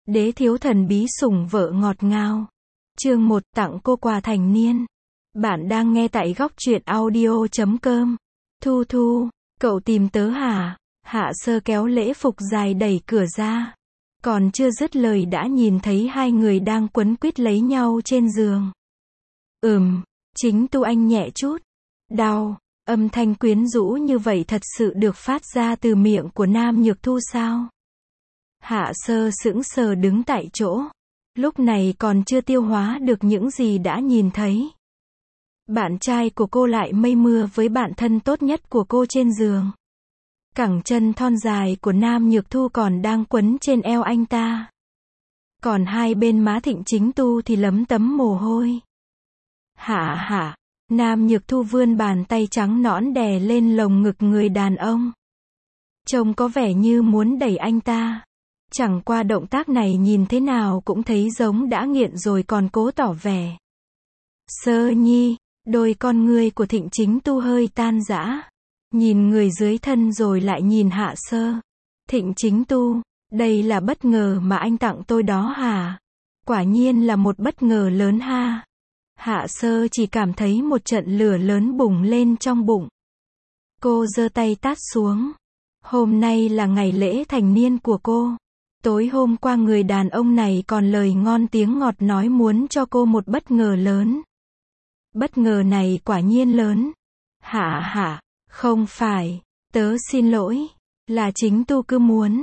Đế thiếu thần bí sủng vợ ngọt ngào. Chương 1 tặng cô quà thành niên. Bạn đang nghe tại góc truyện audio.com. Thu Thu, cậu tìm tớ hả? Hạ Sơ kéo lễ phục dài đẩy cửa ra. Còn chưa dứt lời đã nhìn thấy hai người đang quấn quýt lấy nhau trên giường. Chính Tu Anh nhẹ chút. Đau. Âm thanh quyến rũ như vậy thật sự được phát ra từ miệng của Nam Nhược Thu sao? Hạ Sơ sững sờ đứng tại chỗ. Lúc này còn chưa tiêu hóa được những gì đã nhìn thấy. Bạn trai của cô lại mây mưa với bạn thân tốt nhất của cô trên giường. Cẳng chân thon dài của Nam Nhược Thu còn đang quấn trên eo anh ta. Còn hai bên má Thịnh Chính Tu thì lấm tấm mồ hôi. Hạ. Nam Nhược Thu vươn bàn tay trắng nõn đè lên lồng ngực người đàn ông. Trông có vẻ như muốn đẩy anh ta. Chẳng qua động tác này nhìn thế nào cũng thấy giống đã nghiện rồi còn cố tỏ vẻ. Sơ Nhi, đôi con ngươi của Thịnh Chính Tu hơi tan rã. Nhìn người dưới thân rồi lại nhìn Hạ Sơ. Thịnh Chính Tu, đây là bất ngờ mà anh tặng tôi đó hả? Quả nhiên là một bất ngờ lớn ha. Hạ Sơ chỉ cảm thấy một trận lửa lớn bùng lên trong bụng. Cô giơ tay tát xuống. Hôm nay là ngày lễ thành niên của cô. Tối hôm qua người đàn ông này còn lời ngon tiếng ngọt nói muốn cho cô một bất ngờ lớn. Bất ngờ này quả nhiên lớn. Hạ, không phải, tớ xin lỗi, là chính Tu cứ muốn.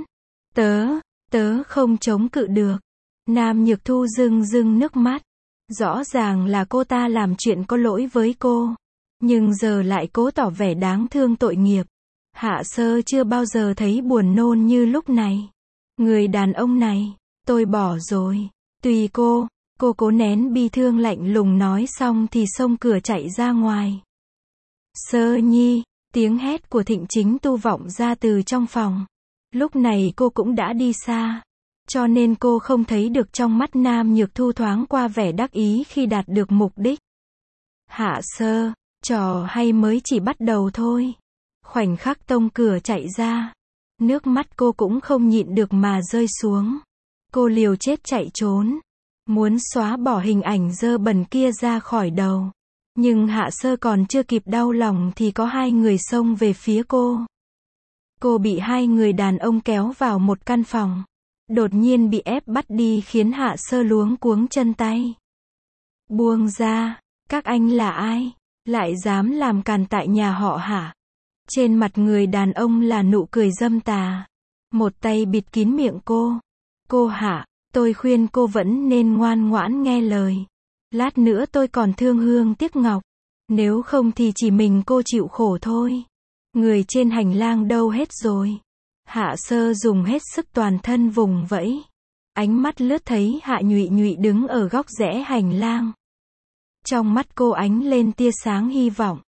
Tớ không chống cự được. Nam Nhược Thu rưng nước mắt. Rõ ràng là cô ta làm chuyện có lỗi với cô. Nhưng giờ lại cố tỏ vẻ đáng thương tội nghiệp. Hạ Sơ chưa bao giờ thấy buồn nôn như lúc này. Người đàn ông này, tôi bỏ rồi. Tùy cô cố nén bi thương lạnh lùng nói xong thì xông cửa chạy ra ngoài. Sơ Nhi, tiếng hét của Thịnh Chính Tu vọng ra từ trong phòng. Lúc này cô cũng đã đi xa. Cho nên cô không thấy được trong mắt Nam Nhược Thu thoáng qua vẻ đắc ý khi đạt được mục đích. Hạ Sơ, trò hay mới chỉ bắt đầu thôi. Khoảnh khắc tông cửa chạy ra. Nước mắt cô cũng không nhịn được mà rơi xuống. Cô liều chết chạy trốn. Muốn xóa bỏ hình ảnh dơ bẩn kia ra khỏi đầu. Nhưng Hạ Sơ còn chưa kịp đau lòng thì có hai người xông về phía cô. Cô bị hai người đàn ông kéo vào một căn phòng. Đột nhiên bị ép bắt đi khiến Hạ Sơ luống cuống chân tay. Buông ra, các anh là ai? Lại dám làm càn tại nhà họ hả? Trên mặt người đàn ông là nụ cười dâm tà. Một tay bịt kín miệng cô. Cô hả? Tôi khuyên cô vẫn nên ngoan ngoãn nghe lời. Lát nữa tôi còn thương hương tiếc ngọc. Nếu không thì chỉ mình cô chịu khổ thôi. Người trên hành lang đâu hết rồi? Hạ Sơ dùng hết sức toàn thân vùng vẫy. Ánh mắt lướt thấy Hạ Nhụy Nhụy đứng ở góc rẽ hành lang. Trong mắt cô ánh lên tia sáng hy vọng.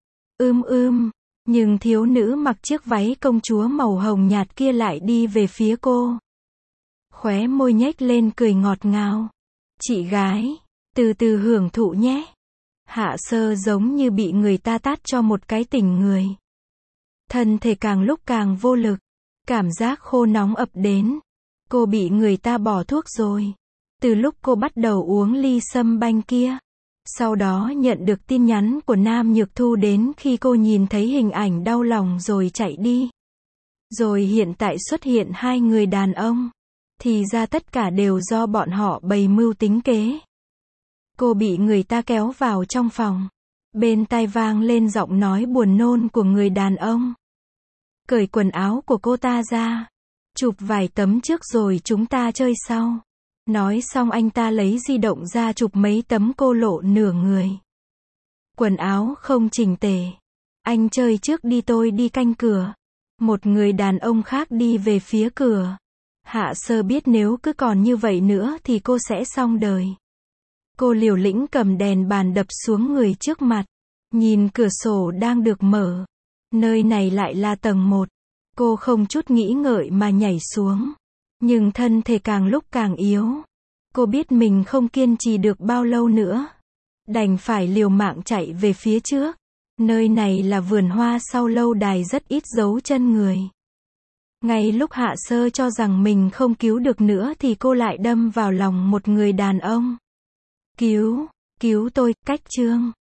Nhưng thiếu nữ mặc chiếc váy công chúa màu hồng nhạt kia lại đi về phía cô. Khóe môi nhếch lên cười ngọt ngào. Chị gái, từ từ hưởng thụ nhé. Hạ Sơ giống như bị người ta tát cho một cái tỉnh người. Thân thể càng lúc càng vô lực. Cảm giác khô nóng ập đến. Cô bị người ta bỏ thuốc rồi. Từ lúc cô bắt đầu uống ly sâm banh kia. Sau đó nhận được tin nhắn của Nam Nhược Thu đến khi cô nhìn thấy hình ảnh đau lòng rồi chạy đi. Rồi hiện tại xuất hiện hai người đàn ông. Thì ra tất cả đều do bọn họ bày mưu tính kế. Cô bị người ta kéo vào trong phòng. Bên tai vang lên giọng nói buồn nôn của người đàn ông. Cởi quần áo của cô ta ra. Chụp vài tấm trước rồi chúng ta chơi sau. Nói xong anh ta lấy di động ra chụp mấy tấm cô lộ nửa người. Quần áo không chỉnh tề. Anh chơi trước đi tôi đi canh cửa. Một người đàn ông khác đi về phía cửa. Hạ Sơ biết nếu cứ còn như vậy nữa thì cô sẽ xong đời. Cô liều lĩnh cầm đèn bàn đập xuống người trước mặt. Nhìn cửa sổ đang được mở. Nơi này lại là tầng 1. Cô không chút nghĩ ngợi mà nhảy xuống. Nhưng thân thể càng lúc càng yếu. Cô biết mình không kiên trì được bao lâu nữa. Đành phải liều mạng chạy về phía trước. Nơi này là vườn hoa sau lâu đài rất ít dấu chân người. Ngay lúc Hạ Sơ cho rằng mình không cứu được nữa thì cô lại đâm vào lòng một người đàn ông. Cứu tôi, Cách Trương.